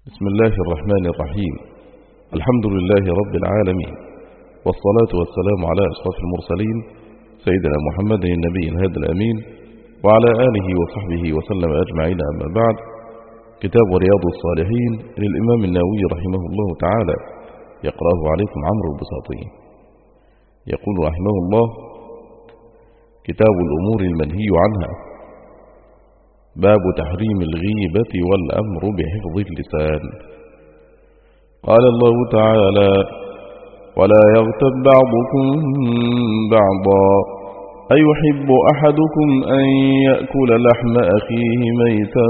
بسم الله الرحمن الرحيم. الحمد لله رب العالمين، والصلاة والسلام على أشرف المرسلين سيدنا محمد النبي الهادي الأمين وعلى آله وصحبه وسلم أجمعين. أما بعد، كتاب رياض الصالحين للإمام النووي رحمه الله تعالى، يقرأه عليكم عمرو البساطي. يقول رحمه الله: كتاب الأمور المنهي عنها، باب تحريم الغيبة والأمر بحفظ اللسان. قال الله تعالى: ولا يغتب بعضكم بعضا أيحب أحدكم أن يأكل لحم أخيه ميتا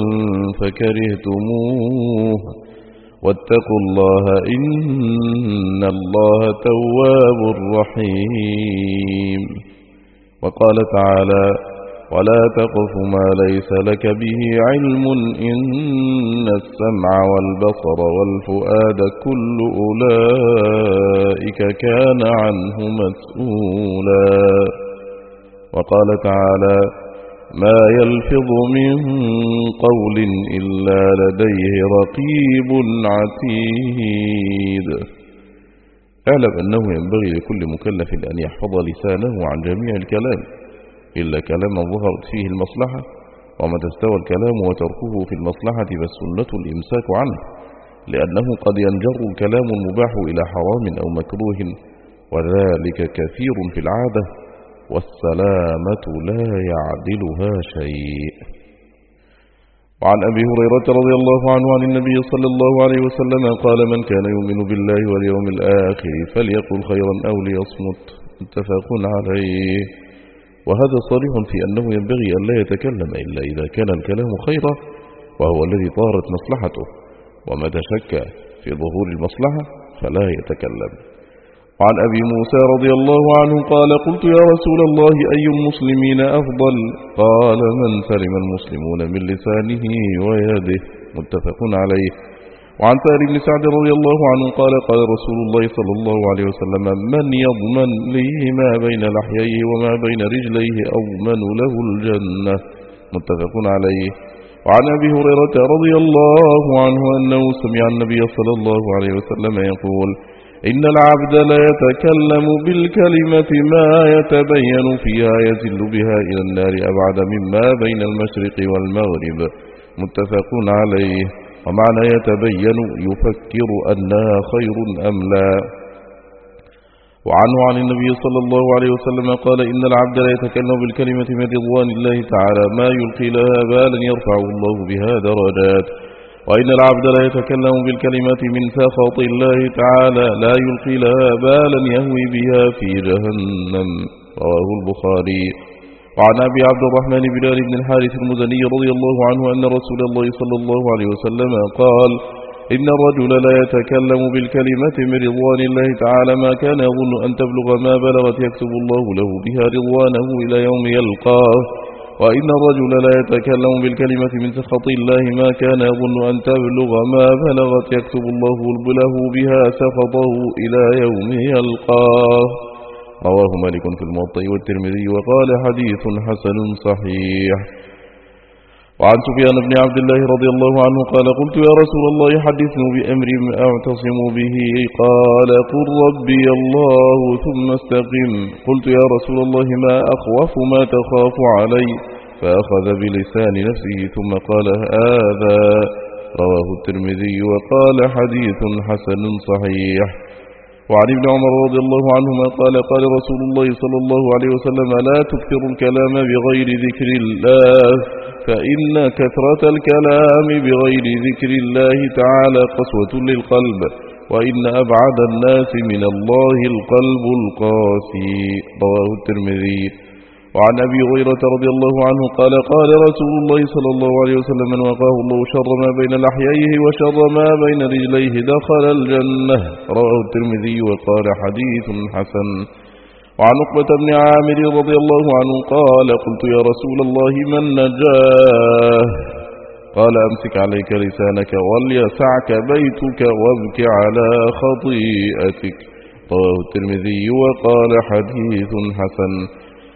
فكرهتموه واتقوا الله إن الله تواب رحيم. وقال تعالى: ولا تقف ما ليس لك به علم إن السمع والبصر والفؤاد كل أولئك كان عنه مسؤولا. وقال تعالى: ما يلفظ من قول إلا لديه رقيب عتيد. اعلم أنه ينبغي لكل مكلف أن يحفظ لسانه عن جميع الكلام إلا كلاما ظهرت فيه المصلحة، ومتى استوى الكلام وتركه في المصلحة فالسنة الإمساك عنه، لأنه قد ينجر الكلام المباح إلى حرام أو مكروه، وذلك كثير في العادة، والسلامة لا يعدلها شيء. وعن أبي هريرة رضي الله عنه عن النبي صلى الله عليه وسلم قال: من كان يؤمن بالله واليوم الآخر فليقل خيرا أو ليصمت، متفق عليه. وهذا صريح في أنه ينبغي أن لا يتكلم إلا إذا كان الكلام خيرا، وهو الذي طارت مصلحته، ومتى شك في ظهور المصلحة فلا يتكلم. وعن أبي موسى رضي الله عنه قال: قلت يا رسول الله أي المسلمين أفضل؟ قال: من سلم المسلمون من لسانه ويده، متفق عليه. وعن سهل بن سعد رضي الله عنه قال: قال رسول الله صلى الله عليه وسلم: من يضمن لي ما بين لحييه وما بين رجليه أضمن له الجنة، متفق عليه. وعن أبي هريرة رضي الله عنه أنه سمع النبي صلى الله عليه وسلم يقول: إن العبد لا يتكلم بالكلمة ما يتبين فيها يزل بها إلى النار أبعد مما بين المشرق والمغرب، متفق عليه. ومعنى يتبين يفكر أنها خير أم لا. وعنه عن النبي صلى الله عليه وسلم قال: إن العبد لا يتكلم بالكلمة من رضوان الله تعالى ما يلقي لها بالا يرفعه الله بها درجات، وإن العبد لا يتكلم بالكلمة من سخط الله تعالى لا يلقي لها بالا يهوي بها في جهنم، رواه البخاري. وعن أبي عبد الرحمن بلال بن الحارث المزني رضي الله عنه أن رسول الله صلى الله عليه وسلم قال: إن الرجل لا يتكلم بالكلمة من رضوان الله تعالى ما كان يظن أن تبلغ ما بلغت يكتب الله له بها رضوانه إلى يوم يلقاه، وإن الرجل لا يتكلم بالكلمة من سخط الله ما كان يظن أن تبلغ ما بلغت يكتب الله له بها سخطه إلى يوم يلقاه، رواه مالك في الموطأ والترمذي وقال: حديث حسن صحيح. وعن سفيان بن عبد الله رضي الله عنه قال: قلت يا رسول الله حدثني بأمر أعتصم به، قال: قل ربي الله ثم استقم. قلت يا رسول الله ما أخوف ما تخاف علي؟ فأخذ بلسان نفسه ثم قال: هذا، رواه الترمذي وقال: حديث حسن صحيح. وعن ابن عمر رضي الله عنهما قال: قال رسول الله صلى الله عليه وسلم: لا تكثر الكلام بغير ذكر الله، فإن كثرة الكلام بغير ذكر الله تعالى قسوة للقلب، وإن أبعد الناس من الله القلب القاسي، رواه الترمذي. وعن أبي هريرة رضي الله عنه قال: قال رسول الله صلى الله عليه وسلم: من وقاه الله شر ما بين لحييه وشر ما بين رجليه دخل الجنة، رواه الترمذي وقال: حديث حسن. وعن عقبة بن عامر رضي الله عنه قال: قلت يا رسول الله من نجاه؟ قال: أمسك عليك لسانك وليسعك بيتك وابك على خطيئتك، رواه الترمذي وقال: حديث حسن.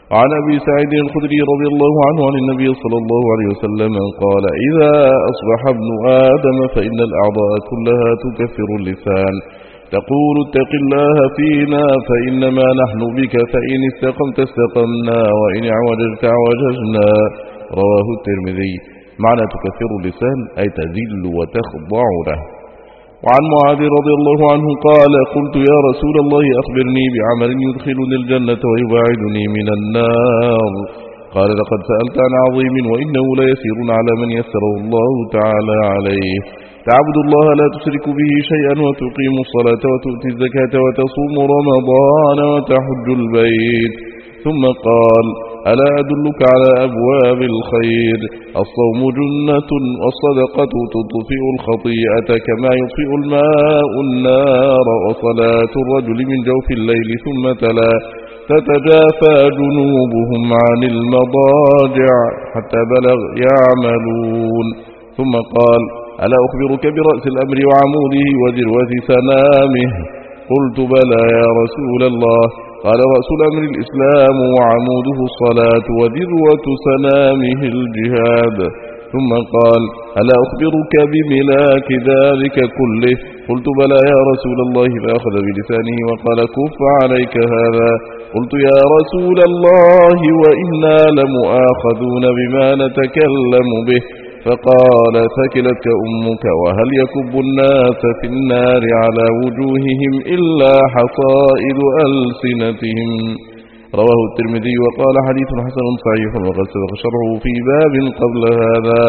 عن أبي سعيد الخدري رضي الله عنه عن النبي صلى الله عليه وسلم قال: إذا أصبح ابن آدم فإن الأعضاء كلها تكفر اللسان، تقول اتق الله فينا فإنما نحن بك، فإن استقمت استقمنا وإن اعوججت اعوججنا. رواه الترمذي. معنى تكفر اللسان أي تذل وتخضع له. وعن معاذ رضي الله عنه قال: قلت يا رسول الله أخبرني بعمل يدخلني الجنة ويباعدني من النار. قال: لقد سألت عن عظيم وإنه ليسير على من يسره الله تعالى عليه، تعبد الله لا تشرك به شيئا وتقيم الصلاة وتؤتي الزكاة وتصوم رمضان وتحج البيت. ثم قال: ألا أدلك على أبواب الخير؟ الصوم جنة والصدقة تطفئ الخطيئة كما يطفئ الماء النار، وصلاة الرجل من جوف الليل. ثم تلا: تتجافى جنوبهم عن المضاجع حتى بلغ يعملون. ثم قال: ألا أخبرك برأس الأمر وعموده وذروة سنامه؟ قلت: بلى يا رسول الله. قال: رأس الأمر الإسلام وعموده الصلاة وذروة سنامه الجهاد. ثم قال: ألا أخبرك بملاك ذلك كله؟ قلت: بلى يا رسول الله. فأخذ بلسانه وقال: كف عليك هذا. قلت: يا رسول الله وإنا لمؤاخذون بما نتكلم به. فقال: ثكلتك أمك، وهل يكب الناس في النار على وجوههم إلا حصائد ألسنتهم. رواه الترمذي وقال: حديث حسن صحيح، وقد سبق شرحه في باب قبل هذا.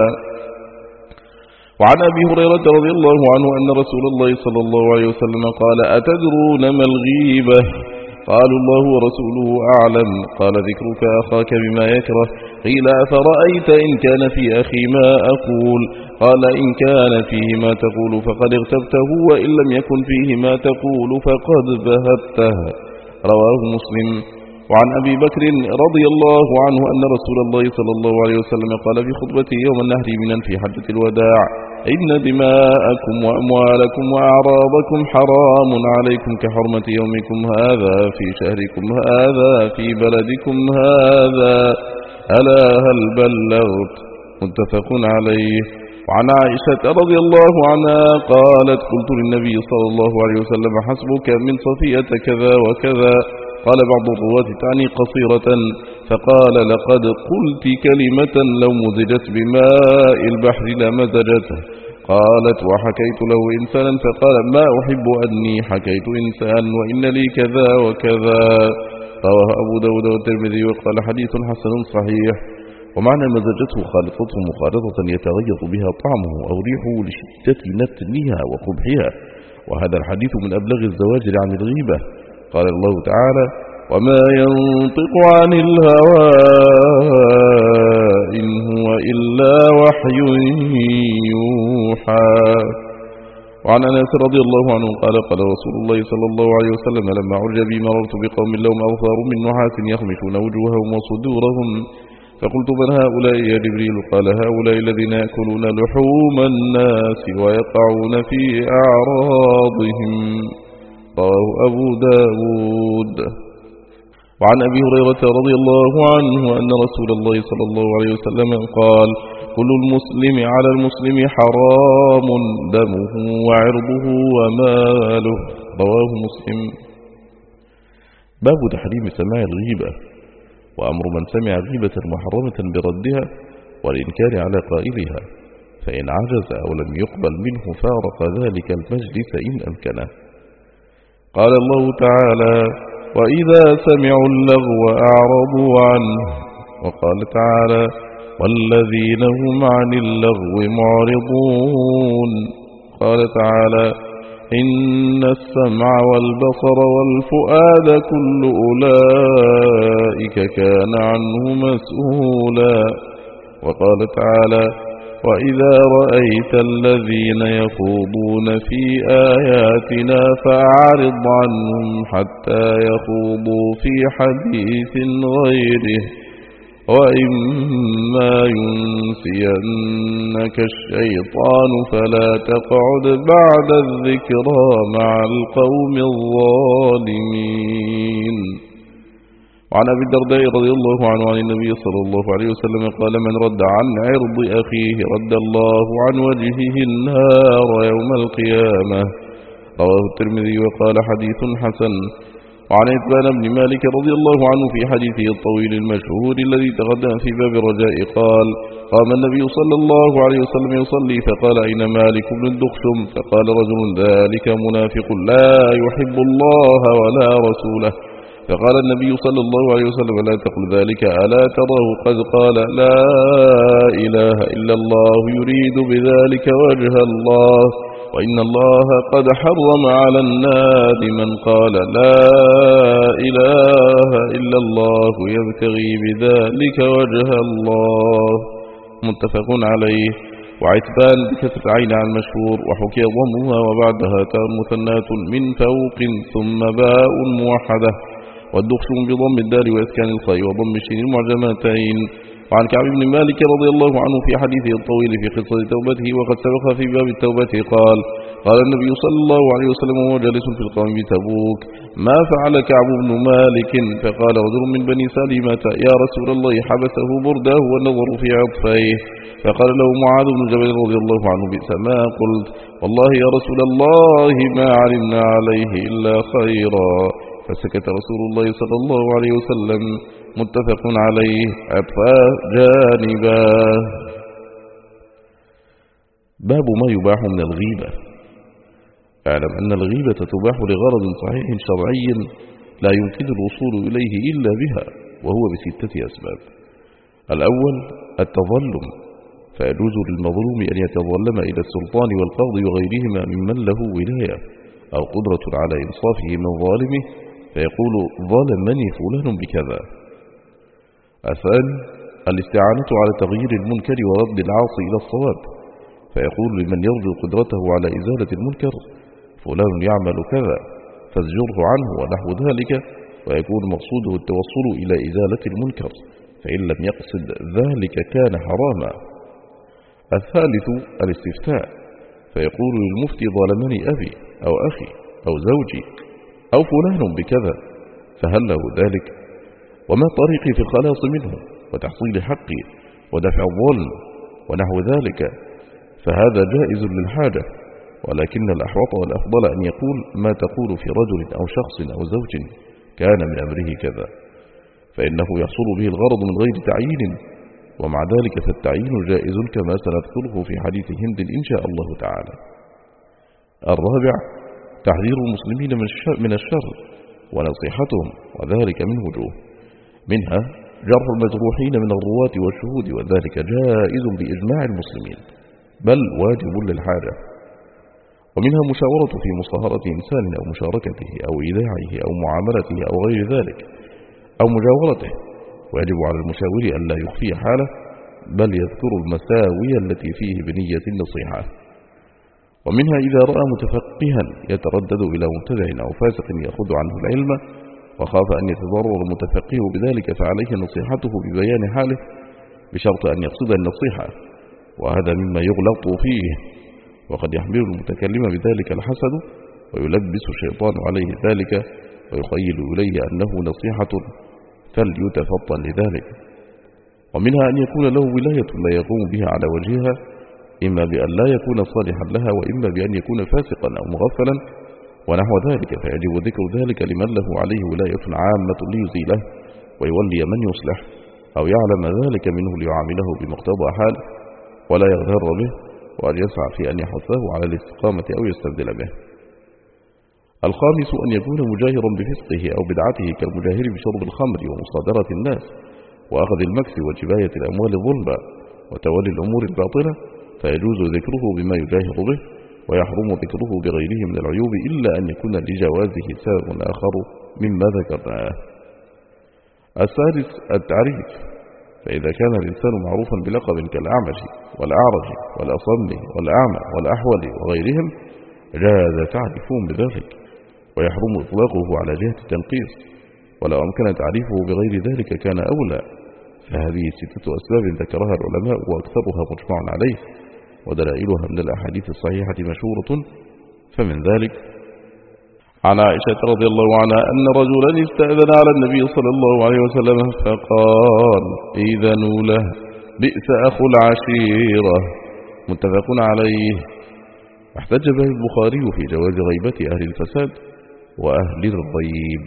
وعن أبي هريرة رضي الله عنه أن رسول الله صلى الله عليه وسلم قال: أتدرون ما الغيبة؟ قالوا: الله ورسوله أعلم. قال: ذكرك أخاك بما يكره. قيل: أفرأيت إن كان في أخي ما أقول؟ قال: إن كان فيه ما تقول فقد اغتبته، وإن لم يكن فيه ما تقول فقد بهته. رواه مسلم. وعن أبي بكر رضي الله عنه أن رسول الله صلى الله عليه وسلم قال في خطبته يوم النهر منا في حجة الوداع: إن دماءكم وأموالكم وأعراضكم حرام عليكم كحرمة يومكم هذا في شهركم هذا في بلدكم هذا، ألا هل بلغت؟ متفق عليه. وعن عائشة رضي الله عنها قالت: قلت للنبي صلى الله عليه وسلم: حسبك من صفية كذا وكذا. قال بعض الرواة: تعني قصيرة. فقال: لقد قلت كلمة لو مزجت بماء البحر لمزجته. قالت: وحكيت له إنسانا، فقال: ما أحب أني حكيت إنسان وإن لي كذا وكذا. رواه أبو داود والترمذي وقال: حديث حسن صحيح. ومعنى مزجته خالطته مخالطة يتغير بها طعمه أو ريحه لشدة نتنها وقبحها، وهذا الحديث من أبلغ الزواجر عن الغيبة. قال الله تعالى: وما ينطق عن الهوى إن هو إلا وحي يوحى. وعن أنس رضي الله عنه قال: قال رسول الله صلى الله عليه وسلم: لما عرج بي مررت بقوم لهم أظفار من نحاس يخمشون وجوههم وصدورهم، فقلت: من هؤلاء يا جبريل؟ قال: هؤلاء الذين يأكلون لحوم الناس ويقعون في أعراضهم. رواه أبو داود. وعن أبي هريرة رضي الله عنه أن رسول الله صلى الله عليه وسلم قال: كل المسلم على المسلم حرام دمه وعرضه وماله. رواه مسلم. باب تحريم سماع الغيبة، وأمر من سمع غيبة محرمة بردها والإنكار على قائلها، فإن عجز أو لم يقبل منه فارق ذلك المجلس إن أمكنه. قال الله تعالى: وإذا سمعوا اللغو أعرضوا عنه. وقال تعالى: والذين هم عن اللغو معرضون. قال تعالى: إن السمع والبصر والفؤاد كل أولئك كان عنه مسؤولا. وقال تعالى: وإذا رأيت الذين يخوضون في آياتنا فأعرض عنهم حتى يخوضوا في حديث غيره، وإما ينسينك الشيطان فلا تقعد بعد الذكرى مع القوم الظالمين. وعن أبي الدرداء رضي الله عنه عن النبي صلى الله عليه وسلم قال من رد عن عرض أخيه رد الله عن وجهه النار يوم القيامة. رواه الترمذي وقال حديث حسن. وعن عتبان بن مالك رضي الله عنه في حديثه الطويل المشهور الذي تقدم في باب الرجاء قال قام النبي صلى الله عليه وسلم يصلي فقال أين مالك بن الدخشم؟ فقال رجل ذلك منافق لا يحب الله ولا رسوله. فقال النبي صلى الله عليه وسلم لا تقل ذلك ألا تراه قد قال لا إله إلا الله يريد بذلك وجه الله وإن الله قد حرم على النار من قال لا إله إلا الله يبتغي بذلك وجه الله. متفق عليه. وعتبان بكسر عين عن المشهور وحكي ضمها وبعدها تاء مثنات من فوق ثم باء موحدة والدخشم بضم الدال وإسكان الخاء وضم الشين المعجمتين. وعن كعب بن مالك رضي الله عنه في حديثه الطويل في قصة توبته وقد سبق في باب التوبة قال النبي صلى الله عليه وسلم وهو جالس في القوم بتبوك ما فعل كعب بن مالك؟ فقال رجل من بني سلمة يا رسول الله حبسه برده والنظر في عطفيه. فقال له معاذ بن جبل رضي الله عنه بئس ما قلت والله يا رسول الله ما علمنا عليه إلا خيرا. فسكت رسول الله صلى الله عليه وسلم. متفق عليه. عطفا جانبا. باب ما يباح من الغيبة. اعلم أن الغيبة تباح لغرض صحيح شرعي لا يمكن الوصول إليه إلا بها وهو بستة أسباب. الأول التظلم فيجوز للمظلوم أن يتظلم إلى السلطان والقاضي وغيرهما ممن له ولاية أو قدرة على إنصافه من ظالمه فيقول ظلمني فلان بكذا. الثاني الاستعانة على تغيير المنكر ورد العاصي إلى الصواب فيقول لمن يرجو قدرته على إزالة المنكر فلان يعمل كذا فازجره عنه ونحو ذلك ويكون مقصوده التوصل إلى إزالة المنكر فإن لم يقصد ذلك كان حراما. الثالث الاستفتاء فيقول للمفتي ظلمني أبي أو أخي أو زوجي أو فلان بكذا فهل له ذلك وما طريقي في الخلاص منه وتحصيل حقي ودفع الظلم ونحو ذلك فهذا جائز للحاجة ولكن الأحوط والأفضل أن يقول ما تقول في رجل أو شخص أو زوج كان من أمره كذا فإنه يحصل به الغرض من غير تعيين ومع ذلك فالتعيين جائز كما سنذكره في حديث هند إن شاء الله تعالى. الرابع تحذير المسلمين من الشر ونصيحتهم وذلك من وجوه منها جرح المجروحين من الرواة والشهود وذلك جائز بإجماع المسلمين بل واجب للحاجة. ومنها مشاورة في مصاهرة إنسان أو مشاركته أو إيداعه أو معاملته أو غير ذلك أو مجاورته ويجب على المشاور أن لا يخفي حاله بل يذكر المساوي التي فيه بنية النصيحة. ومنها إذا رأى متفقها يتردد إلى مبتدع أو فاسق يأخذ عنه العلم وخاف أن يتضرر المتفقه بذلك فعليه نصيحته ببيان حاله بشرط أن يقصد النصيحة وهذا مما يغلط فيه وقد يحمل المتكلم بذلك الحسد ويلبس الشيطان عليه ذلك ويخيل إليه أنه نصيحة فليتفطن لذلك. ومنها أن يكون له ولاية لا يقوم بها على وجهها إما بأن لا يكون صالحا لها وإما بأن يكون فاسقا أو مغفلا ونحو ذلك فيجب ذكر ذلك لمن له عليه ولاية عامة ليزيله ويولي من يصلح أو يعلم ذلك منه ليعامله بمقتضى حاله ولا يغتر به وأن يسعى في أن يحثه على الاستقامة أو يستبدل به. الخامس أن يكون مجاهرا بفسقه أو بدعته كالمجاهر بشرب الخمر ومصادرة الناس وأخذ المكس وجباية الأموال ظلما وتولي الأمور الباطلة فيجوز ذكره بما يجاهر به ويحرم ذكره بغيره من العيوب إلا أن يكون لجوازه سبب آخر مما ذكرناه. السادس التعريف فإذا كان الإنسان معروفا بلقب كالأعمش والأعرج والأصم والأعمى والأحول وغيرهم جاز تعريفهم بذلك ويحرم إطلاقه على جهة التنقيص ولو أمكن تعريفه بغير ذلك كان أولى فهذه 6 أسباب ذكرها العلماء وأكثرها مجمع عليه ودلائلها من الأحاديث الصحيحة مشهورة فمن ذلك عن عائشة رضي الله عنها أن رجلا استأذن على النبي صلى الله عليه وسلم فقال إذنوا له بئس أخو العشيرة. متفق عليه. احتج به البخاري في جواز غيبة أهل الفساد وأهل الريب.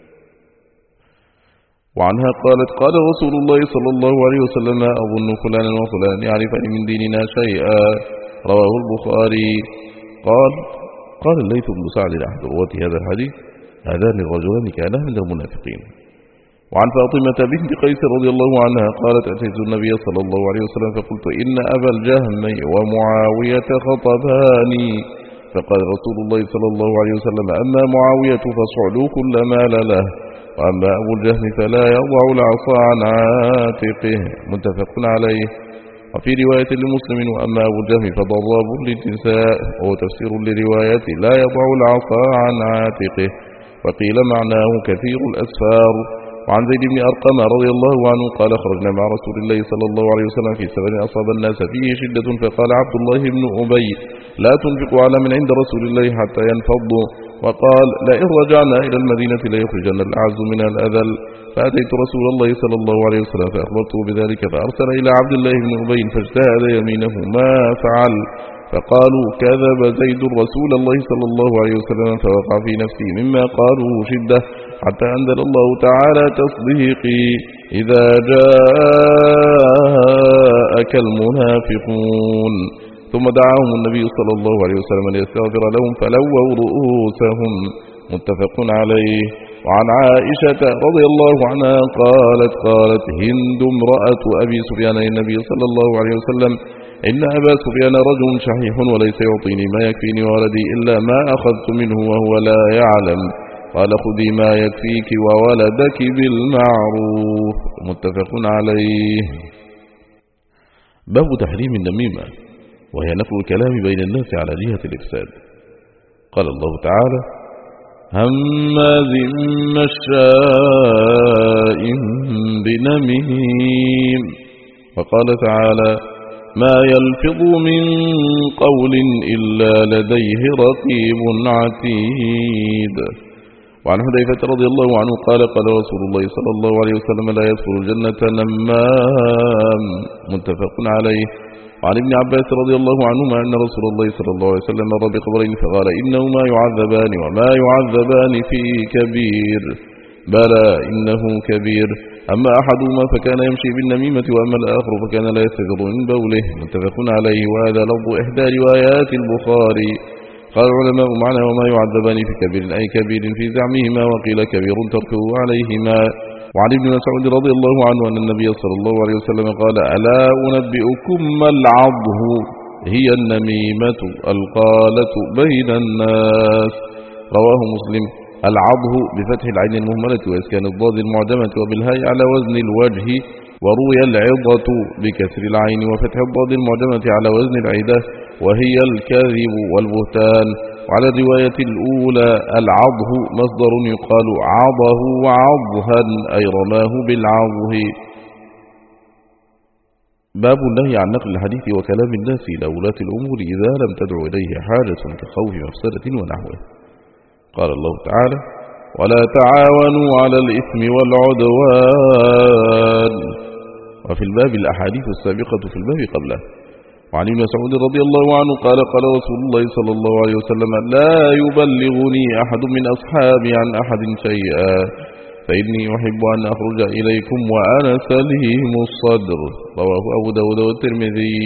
وعنها قالت قال رسول الله صلى الله عليه وسلم أظن فلانا وفلان يعرفان من ديننا شيئا. رواه البخاري. قال الليث بن سعد أحد رواة هذا الحديث هذان الرجلان كانا من المنافقين. وعن فاطمة بنت قيس رضي الله عنها قالت أتيت النبي صلى الله عليه وسلم فقلت إن أبا الجهم ومعاوية خطباني. فقال رسول الله صلى الله عليه وسلم أما معاوية فصعلوا كل مال له، وأما أبو الجهم فلا يضع العصا عن عاتقه. متفق عليه. وفي رواية لمسلم وأما أبو الجهم فضراب للنساء، وهو تفسير لرواية لا يضع العصا عن عاتقه. وقيل معناه كثير الأسفار. وعن زيد بن أرقم رضي الله عنه قال خرجنا مع رسول الله صلى الله عليه وسلم في سفر أصاب الناس فيه شدة، فقال عبد الله بن أبي لا تنفقوا على من عند رسول الله حتى ينفضوا، وقال لئن رجعنا إلى المدينة ليخرجن الأعز من الأذل. فأتيت رسول الله صلى الله عليه وسلم فأخبرته بذلك، فأرسل إلى عبد الله بن أبي فاجتهد يمينه ما فعل، فقالوا كذب زيد رسول الله صلى الله عليه وسلم، فوقع في نفسي مما قالوا شدة، حتى أنزل الله تعالى تصديقي إذا جاءك المنافقون. ثم دعاهم النبي صلى الله عليه وسلم ليستغفر لهم فلووا رؤوسهم. متفق عليه. وعن عائشة رضي الله عنها قالت هند امرأة أبي سفيان للنبي صلى الله عليه وسلم إن أبا سفيان رجل شحيح وليس يعطيني ما يكفيني وولدي إلا ما أخذت منه وهو لا يعلم. قال خذي ما يكفيك وولدك بالمعروف. متفق عليه. باب تحريم النميمة، وهي نقل الكلام بين الناس على جهة الإفساد. قال الله تعالى هماز مشاء بنميم. وقال تعالى ما يلفظ من قول إلا لديه رقيب عتيد. وعن حذيفة رضي الله عنه قال قال رسول الله صلى الله عليه وسلم لا يدخل الجنة نمام. متفق عليه. وعن ابن عباس رضي الله عنهما أن رسول الله صلى الله عليه وسلم مر بقبرين فقال إنهما يعذبان وما يعذبان في كبير، بلى إنه كبير، أما أحدهما فكان يمشي بالنميمة وأما الآخر فكان لا يستغض من بوله. متفق عليه. وهذا لفظ إحدى روايات البخاري. قال العلماء معنى وما يعذبان في كبير أي كبير في زعمهما، وقيل كبير تركه عليهما. وعن ابن مسعود رضي الله عنه أن النبي صلى الله عليه وسلم قال ألا أنبئكم ما العضه؟ هي النميمة القالة بين الناس. رواه مسلم. العضه بفتح العين المهملة وإسكان الضاد المعجمة وبالهاء على وزن الوجه، وروي العضة بكسر العين وفتح الضاد المعجمة على وزن العدة، وهي الكذب والبهتان. وعلى الرواية الأولى العضه مصدر يقال عضه وعضها أي رماه بالعضه. باب النهي عن نقل الحديث وكلام الناس إلى ولاة الأمور إذا لم تدعو إليه حاجة كخوف مفسدة ونحوه. قال الله تعالى ولا تعاونوا على الإثم والعدوان. وفي الباب الأحاديث السابقة في الباب قبله. وعن ابن مسعود رضي الله عنه قال قال رسول الله صلى الله عليه وسلم لا يبلغني أحد من أصحابي عن أحد شيئا فإني أحب أن أخرج إليكم وأنا سليم الصدر. رواه أبو داود والترمذي.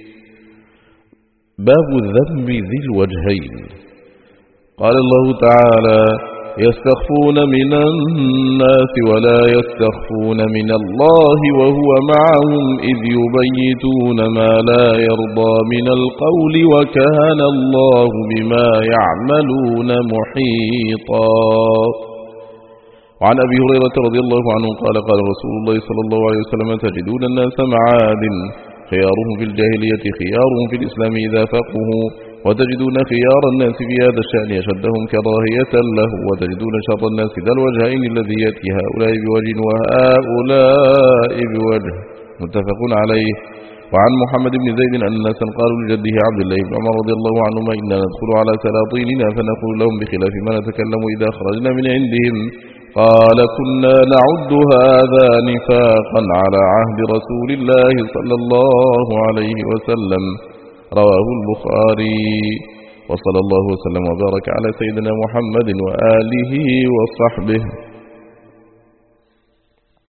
باب الذم ذي الوجهين. قال الله تعالى يستخفون من الناس ولا يستخفون من الله وهو معهم إذ يبيتون ما لا يرضى من القول وكان الله بما يعملون محيطا. وعن أبي هريرة رضي الله عنه قال قال رسول الله صلى الله عليه وسلم تجدون الناس معادن خيارهم في الجاهلية خيارهم في الإسلام إذا فقهوا، وتجدون خيار الناس في هذا الشأن أشدهم كراهية له، وتجدون شر الناس ذا الوجهين الذي يأتي هؤلاء بوجه وهؤلاء بوجه. متفق عليه. وعن محمد بن زيد أن ناسا قالوا لجده عبد الله بن عمر رضي الله عنهما إنا ندخل على سلاطيننا فنقول لهم بخلاف ما نتكلم إذا خرجنا من عندهم. قال كنا نعد هذا نفاقا على عهد رسول الله صلى الله عليه وسلم. رواه البخاري. وصلى الله وسلم وبارك على سيدنا محمد وآله وصحبه.